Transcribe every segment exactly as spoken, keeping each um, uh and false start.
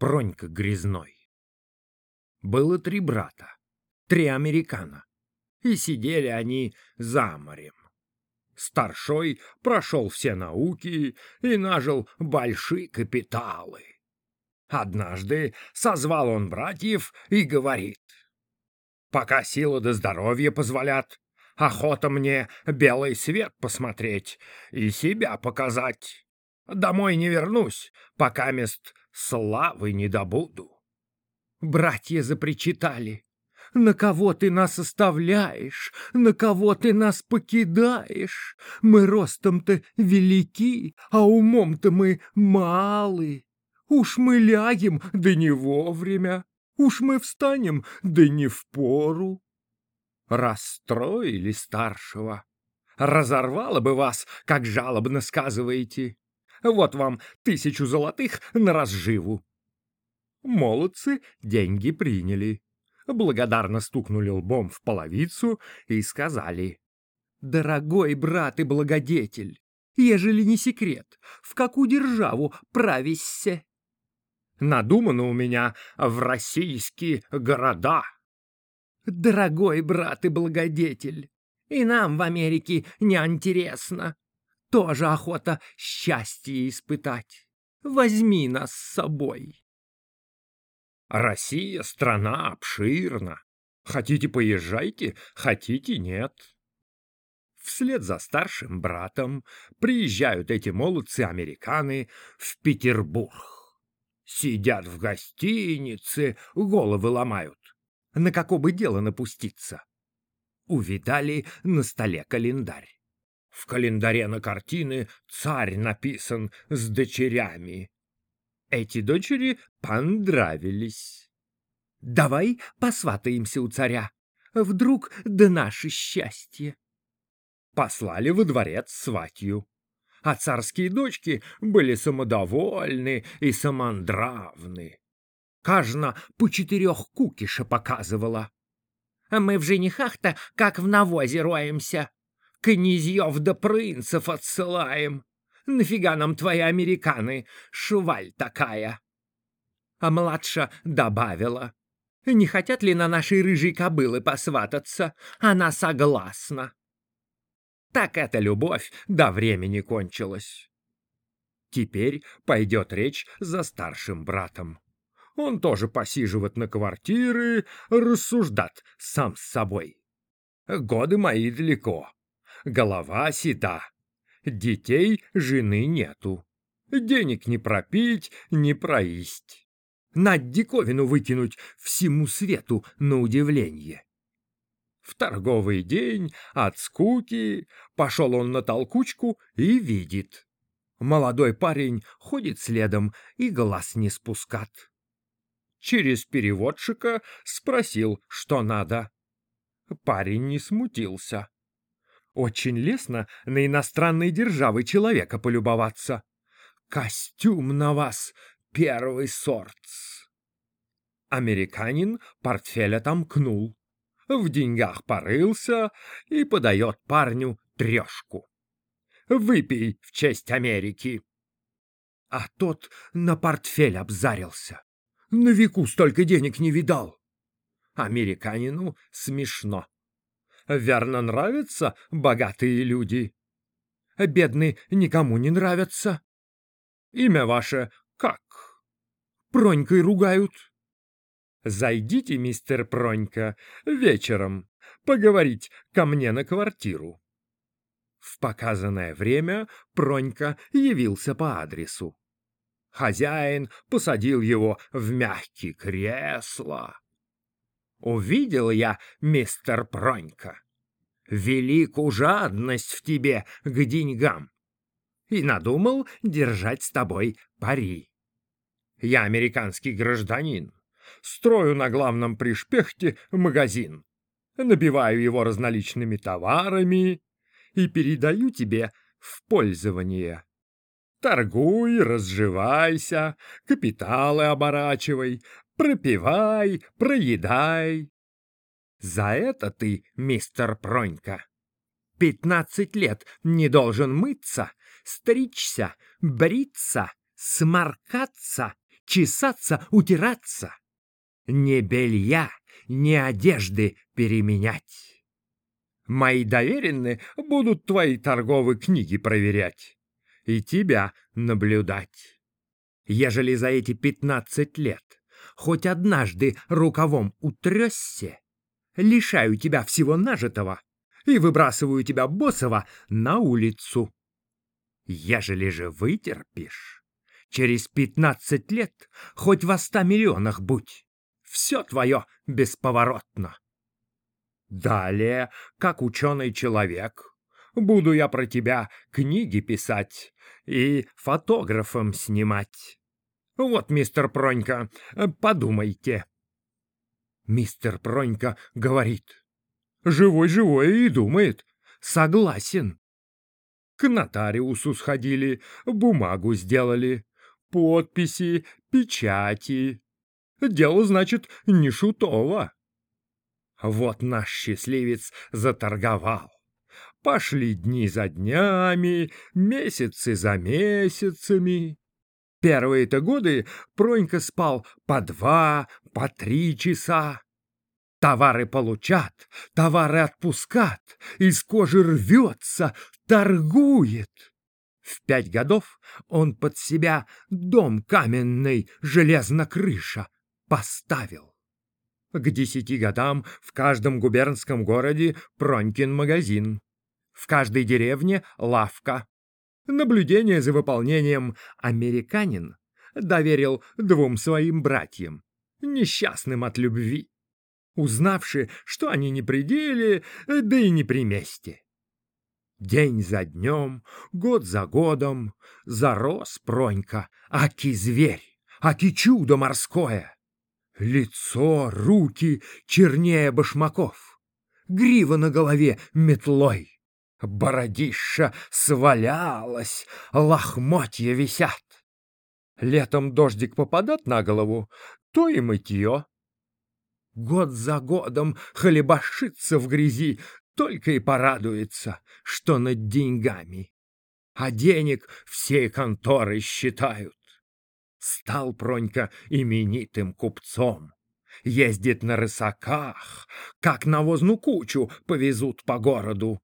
Пронька Грязной. Было три брата, три американо, и сидели они за морем. Старшой прошел все науки и нажил большие капиталы. Однажды созвал он братьев и говорит: «Пока сила да здоровье позволят, охота мне белый свет посмотреть и себя показать. Домой не вернусь, пока мест славы не добуду». Братья запричитали: «На кого ты нас оставляешь? На кого ты нас покидаешь? Мы ростом-то велики, а умом-то мы малы. Уж мы лягем, да не вовремя. Уж мы встанем, да не впору». Расстроили старшего. Разорвало бы вас, как жалобно сказываете. Вот вам тысячу золотых на разживу. Молодцы деньги приняли, благодарно стукнули лбом в половицу и сказали: «Дорогой брат и благодетель, ежели не секрет, в какую державу правишься?» «Надумано у меня в российские города». «Дорогой брат и благодетель, и нам в Америке не интересно. Тоже охота счастье испытать. Возьми нас с собой». Россия — страна обширна. Хотите — поезжайте, хотите — нет. Вслед за старшим братом приезжают эти молодцы-американы в Петербург. Сидят в гостинице, головы ломают. На какое бы дело напуститься? Увидали на столе календарь. В календаре на картины царь написан с дочерями. Эти дочери понравились. «Давай посватаемся у царя. Вдруг да наше счастье». Послали во дворец сватью. А царские дочки были самодовольны и самонравны. Каждая по четырех кукиша показывала. «А мы в женихах-то как в навозе роемся. Князьев да принцев отсылаем. Нафига нам твои американы, шваль такая?» А младша добавила: «Не хотят ли на нашей рыжей кобылы посвататься? Она согласна». Так эта любовь до времени кончилась. Теперь пойдет речь за старшим братом. Он тоже посиживает на квартиры, рассуждат сам с собой. «Годы мои далеко, голова седа. Детей, жены нету. Денег не пропить, не проесть. Надь диковину выкинуть всему свету на удивление». В торговый день от скуки пошел он на толкучку и видит. Молодой парень ходит следом и глаз не спускат. Через переводчика спросил, что надо. Парень не смутился. Очень лестно на иностранные державы человека полюбоваться. Костюм на вас первый сорт. Американин портфель отомкнул, в деньгах порылся и подает парню трешку. «Выпей в честь Америки». А тот на портфель обзарился. На веку столько денег не видал. Американину смешно. Верно, нравятся богатые люди. Бедные никому не нравятся. Имя ваше как? Пронькой ругают. Зайдите, мистер Пронька, вечером поговорить ко мне на квартиру. В показанное время Пронька явился по адресу. Хозяин посадил его в мягкие кресла. Увидел я, мистер Пронька, великую жадность в тебе к деньгам и надумал держать с тобой пари. Я американский гражданин, строю на главном пришпехте магазин, набиваю его различными товарами и передаю тебе в пользование. Торгуй, разживайся, капиталы оборачивай, пропивай, проедай. За это ты, мистер Пронька, пятнадцать лет не должен мыться, стричься, бриться, сморкаться чесаться, утираться, ни белья, ни одежды переменять. Мои доверенные будут твои торговые книги проверять и тебя наблюдать. Ежели за эти пятнадцать лет хоть однажды рукавом утрёсся, лишаю тебя всего нажитого и выбрасываю тебя босого на улицу. Ежели же вытерпишь, через пятнадцать лет хоть во ста миллионах будь, все твое бесповоротно. Далее, как ученый человек, буду я про тебя книги писать и фотографом снимать. Вот, мистер Пронька, подумайте. Мистер Пронька говорит: живой-живой и думает. Согласен. К нотариусу сходили, бумагу сделали, подписи, печати. Дело, значит, не шутово. Вот наш счастливец заторговал. Пошли дни за днями, месяцы за месяцами. Первые-то годы Пронька спал по два, по три часа. Товары получат, товары отпускат, из кожи рвется, торгует. В пять годов он под себя дом каменный, железно-крыша, поставил. К десяти годам в каждом губернском городе Пронькин магазин, в каждой деревне лавка. Наблюдение за выполнением американин доверил двум своим братьям, несчастным от любви, узнавши, что они не при деле, да и не при месте. День за днем, год за годом зарос Пронька, аки зверь, аки чудо морское. Лицо, руки чернее башмаков, грива на голове метлой, бородища свалялась, лохмотья висят. Летом дождик попадает на голову, то и мытье. Год за годом хлебошится в грязи, только и порадуется, что над деньгами. А денег все конторы считают. Стал Пронька именитым купцом. Ездит на рысаках, как навозную кучу повезут по городу.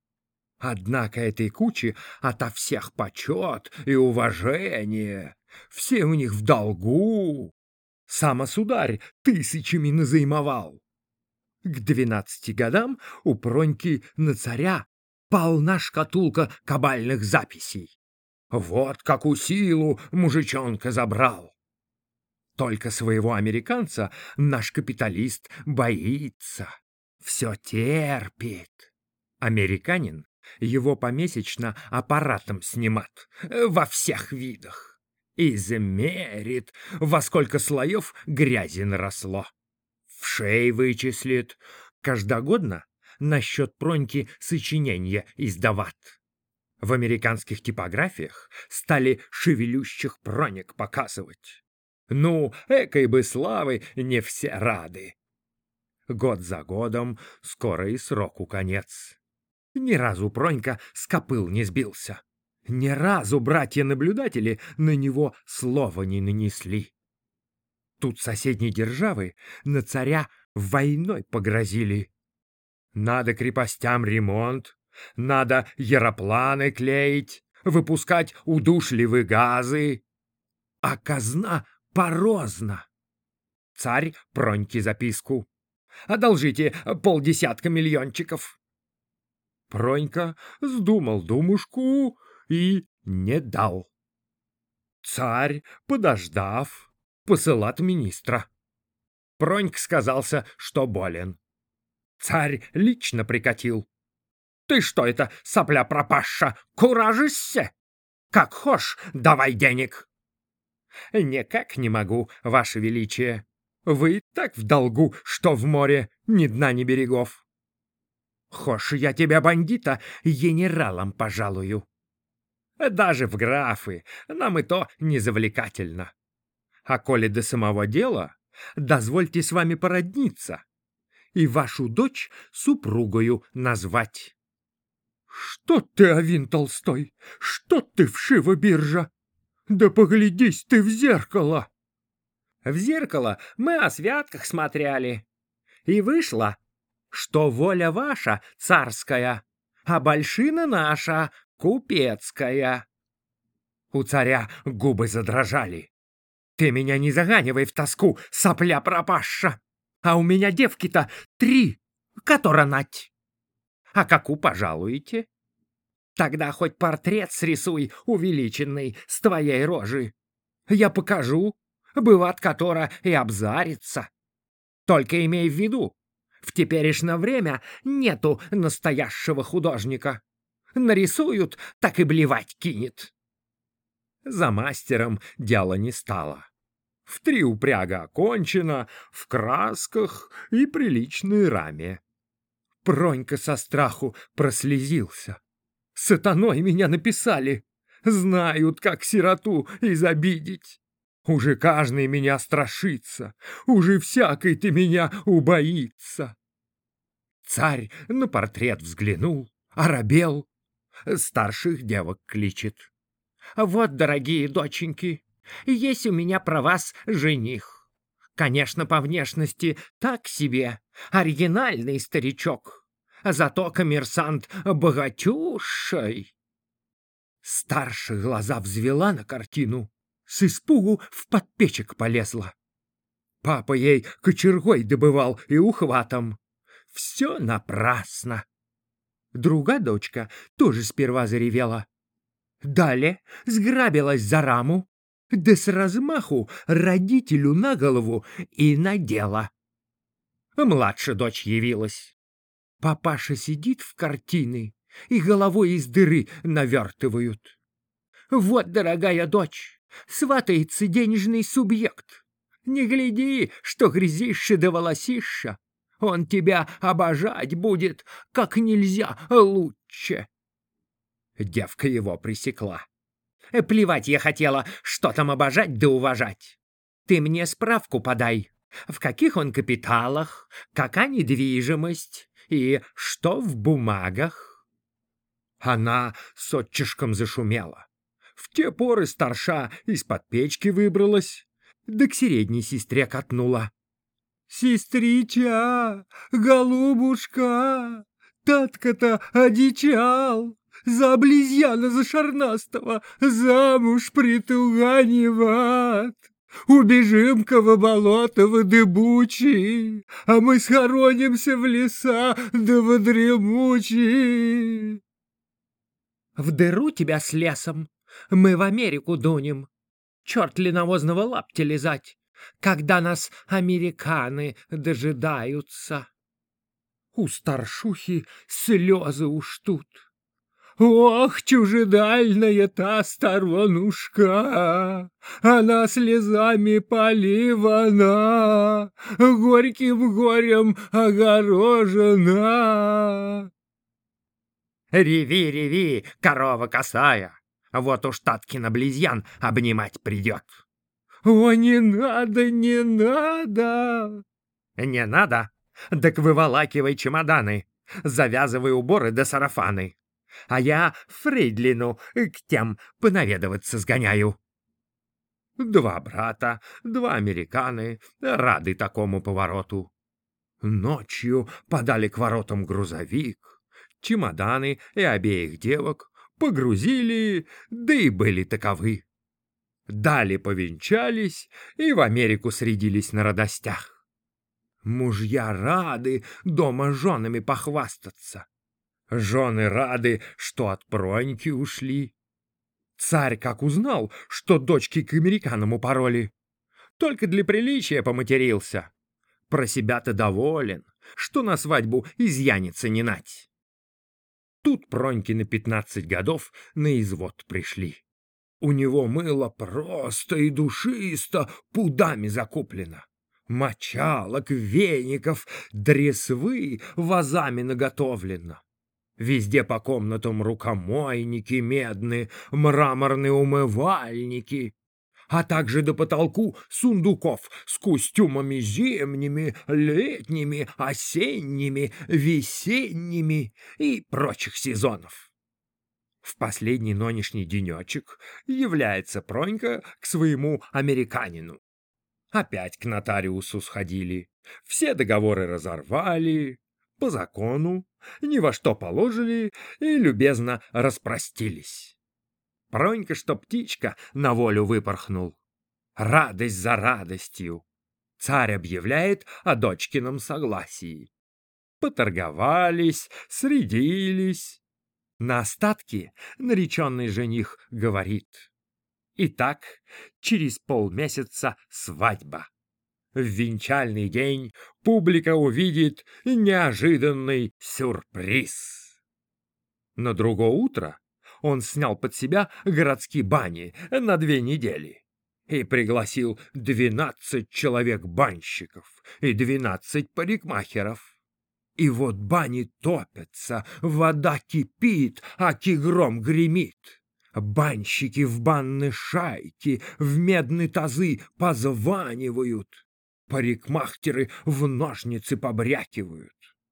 Однако этой кучи ото всех почет и уважение. Все у них в долгу. Сам осударь тысячами назаймовал. К двенадцати годам у Проньки на царя полна шкатулка кабальных записей. Вот какую силу мужичонка забрал. Только своего американца наш капиталист боится, все терпит. Американин его помесячно аппаратом снимат во всех видах. Измерит, во сколько слоев грязи наросло. В шей вычислит, каждогодно насчет Проньки сочинения издават. В американских типографиях стали шевелющих Пронек показывать. Ну, экой бы славы не все рады. Год за годом скоро и сроку конец. Ни разу Пронька с копыл не сбился. Ни разу братья-наблюдатели на него слова не нанесли. Тут соседние державы на царя войной погрозили. Надо крепостям ремонт, надо яропланы клеить, выпускать удушливые газы. А казна порозна. Царь Проньке записку: одолжите полдесятка миллиончиков. Пронька сдумал думушку и не дал. Царь, подождав, посылат министра. Пронька сказался, что болен. Царь лично прикатил. Ты что это, сопля пропаща, куражишься? Как хошь, давай денег. Никак не могу, ваше величие. Вы так в долгу, что в море ни дна, ни берегов. Хошь, я тебя, бандита, генералом пожалую. Даже в графы нам и то не завлекательно. А коли до самого дела, дозвольте с вами породниться и вашу дочь супругою назвать. Что ты, Авин Толстой? Что ты, вшива биржа? Да поглядись ты в зеркало! В зеркало мы о святках смотрели. И вышло, что воля ваша царская, а большина наша купецкая. У царя губы задрожали. Ты меня не заганивай в тоску, сопля пропаща. А у меня девки-то три, которая нать. А каку пожалуете? Тогда хоть портрет срисуй увеличенный с твоей рожи. Я покажу, бывает, которая и обзарится. Только имей в виду, в теперешнее время нету настоящего художника. Нарисуют, так и блевать кинет. За мастером дело не стало. В три упряга окончено, в красках и приличной раме. Пронька со страху прослезился. Сатаной меня написали. Знают, как сироту изобидеть. Уже каждый меня страшится, уже всякий ты меня убоится. Царь на портрет взглянул, оробел, старших девок кличет. Вот, дорогие доченьки, есть у меня про вас жених. Конечно, по внешности так себе, оригинальный старичок, зато коммерсант богатюшей. Старшая глаза взвела на картину, с испугу в подпечек полезла. Папа ей кочергой добывал и ухватом. Все напрасно. Другая дочка тоже сперва заревела. Далее сграбилась за раму, да с размаху родителю на голову и надела. Младшая дочь явилась. Папаша сидит в картины и головой из дыры навертывают. Вот, дорогая дочь, сватается денежный субъект. Не гляди, что грязище да волосище. Он тебя обожать будет как нельзя лучше. Девка его пресекла. Плевать я хотела, что там обожать да уважать. Ты мне справку подай, в каких он капиталах, какая недвижимость и что в бумагах. Она с отчишком зашумела. В те поры старша из-под печки выбралась, да к средней сестре катнула. «Сестрича, голубушка, татка-то одичал, за обезьяна за шарнастого замуж притуганиват. Убежим-ка в болото в дыбучи, а мы схоронимся в леса да в дремучи». В дыру тебя с лесом мы в Америку дунем. Черт ли навозного лаптя лизать, когда нас американы дожидаются. У старшухи слезы уж тут. Ох, чужедальная та сторонушка, она слезами поливана, горьким горем огорожена. Реви, реви, корова косая, вот уж Таткина близьян обнимать придет. О, не надо, не надо. Не надо? Так выволакивай чемоданы, завязывай уборы да сарафаны. А я Фрейдлину к тем понаведываться сгоняю. Два брата, два американы рады такому повороту. Ночью подали к воротам грузовик, чемоданы и обеих девок погрузили, да и были таковы. Далее повенчались и в Америку срядились на радостях. Мужья рады дома женами похвастаться. Жены рады, что от Проньки ушли. Царь как узнал, что дочки к американам упороли, только для приличия поматерился. Про себя-то доволен, что на свадьбу изъянется не нать. Тут Проньки на пятнадцать годов на извод пришли. У него мыло просто и душисто пудами закуплено. Мочалок, веников, дресвы вазами наготовлено. Везде по комнатам рукомойники медные, мраморные умывальники, а также до потолку сундуков с костюмами зимними, летними, осенними, весенними и прочих сезонов. В последний нынешний денечек является Пронька к своему американину. Опять к нотариусу сходили, все договоры разорвали, по закону, ни во что положили и любезно распростились. Пронька, что птичка, на волю выпорхнул. Радость за радостью. Царь объявляет о дочкином согласии. Поторговались, средились. На остатки нареченный жених говорит: итак, через полмесяца свадьба. В венчальный день публика увидит неожиданный сюрприз. На другое утро он снял под себя городские бани на две недели и пригласил двенадцать человек-банщиков и двенадцать парикмахеров. И вот бани топятся, вода кипит, аки гром гремит. Банщики в банные шайки, в медные тазы позванивают. Парикмахеры в ножницы побрякивают.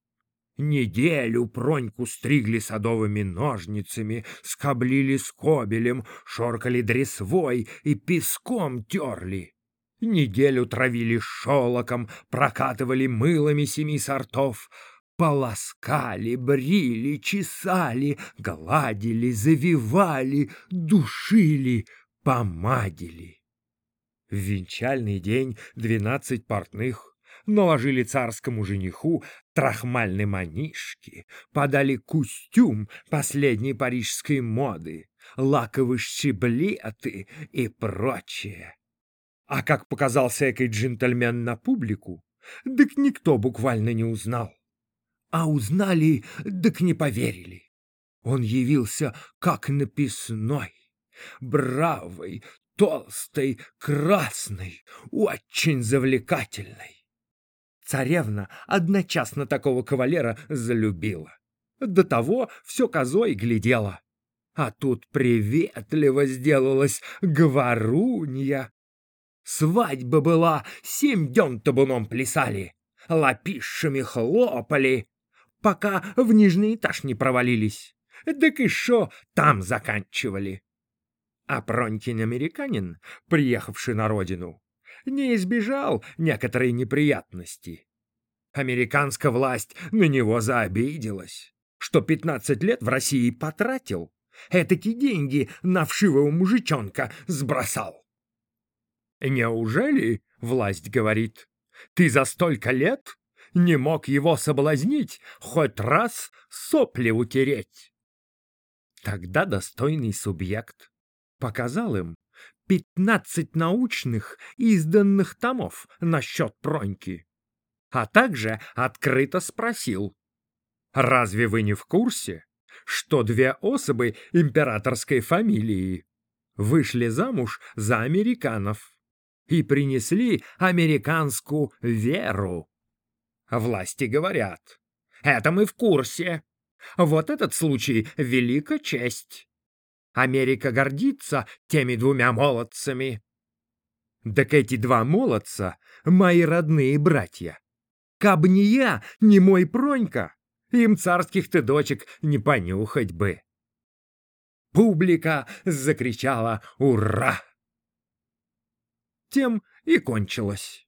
Неделю Проньку стригли садовыми ножницами, скоблили скобелем, шоркали дресвой и песком терли. Неделю травили шелоком, прокатывали мылами семи сортов, полоскали, брили, чесали, гладили, завивали, душили, помадили. В венчальный день двенадцать портных наложили царскому жениху трахмальные манишки, подали костюм последней парижской моды, лаковые щеблеты и прочее. А как показался экий джентльмен на публику, дык никто буквально не узнал. А узнали, дык не поверили. Он явился как написной, бравый, толстый, красный, очень завлекательный. Царевна одночасно такого кавалера залюбила. До того все козой глядела. А тут приветливо сделалась говорунья. Свадьба была, семь дён табуном плясали, лапищами хлопали, пока в нижний этаж не провалились. Так и шо там заканчивали. А Пронькин американин, приехавший на родину, не избежал некоторой неприятности. Американская власть на него заобиделась, что пятнадцать лет в России потратил, этаки деньги на вшивого мужичонка сбросал. «Неужели, — власть говорит, — ты за столько лет не мог его соблазнить, хоть раз сопли утереть?» Тогда достойный субъект показал им пятнадцать научных изданных томов насчет Проньки, а также открыто спросил: «Разве вы не в курсе, что две особы императорской фамилии вышли замуж за американцев и принесли американскую веру?» Власти говорят: «Это мы в курсе. Вот этот случай — велика честь. Америка гордится теми двумя молодцами». Так эти два молодца — мои родные братья. Каб не я, не мой Пронька, им царских ты дочек не понюхать бы. Публика закричала «Ура!». Тем и кончилось.